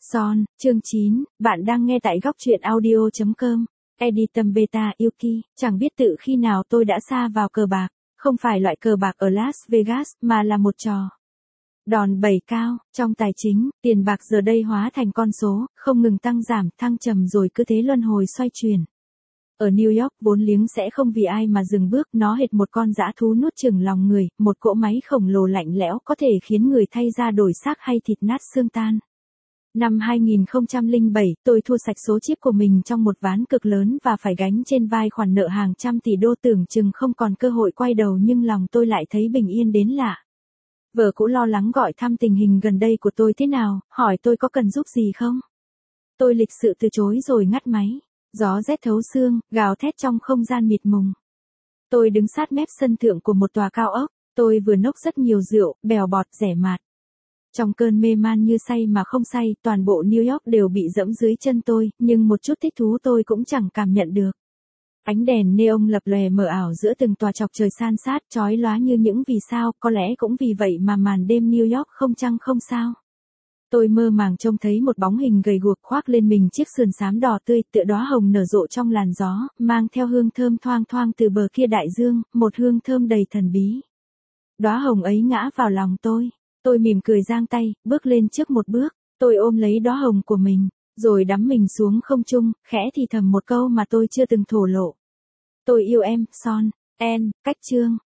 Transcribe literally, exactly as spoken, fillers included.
Son, chương chín, bạn đang nghe tại góc truyện audio chấm com. Editum Beta Yuki, chẳng biết tự khi nào tôi đã sa vào cờ bạc, không phải loại cờ bạc ở Las Vegas mà là một trò đòn bẩy cao, trong tài chính, tiền bạc giờ đây hóa thành con số, không ngừng tăng giảm, thăng trầm rồi cứ thế luân hồi xoay chuyển. Ở New York vốn liếng sẽ không vì ai mà dừng bước, nó hệt một con dã thú nuốt chửng lòng người, một cỗ máy khổng lồ lạnh lẽo có thể khiến người thay da đổi xác hay thịt nát xương tan. Năm hai nghìn không trăm lẻ bảy, tôi thua sạch số chip của mình trong một ván cực lớn và phải gánh trên vai khoản nợ hàng trăm tỷ đô, tưởng chừng không còn cơ hội quay đầu, nhưng lòng tôi lại thấy bình yên đến lạ. Vợ cũ lo lắng gọi thăm tình hình gần đây của tôi thế nào, hỏi tôi có cần giúp gì không. Tôi lịch sự từ chối rồi ngắt máy. Gió rét thấu xương, gào thét trong không gian mịt mùng. Tôi đứng sát mép sân thượng của một tòa cao ốc, tôi vừa nốc rất nhiều rượu, bèo bọt, rẻ mạt. Trong cơn mê man như say mà không say, toàn bộ New York đều bị dẫm dưới chân tôi, nhưng một chút thích thú tôi cũng chẳng cảm nhận được. Ánh đèn neon lập lòe mờ ảo giữa từng tòa chọc trời san sát, chói lóa như những vì sao, có lẽ cũng vì vậy mà màn đêm New York không trăng không sao. Tôi mơ màng trông thấy một bóng hình gầy guộc khoác lên mình chiếc sườn xám đỏ tươi, tựa đóa hồng nở rộ trong làn gió, mang theo hương thơm thoang thoang từ bờ kia đại dương, một hương thơm đầy thần bí. Đóa hồng ấy ngã vào lòng tôi, tôi mỉm cười giang tay, bước lên trước một bước, tôi ôm lấy đóa hồng của mình, rồi đắm mình xuống không trung, khẽ thì thầm một câu mà tôi chưa từng thổ lộ. Tôi yêu em, Son, N, cách chương.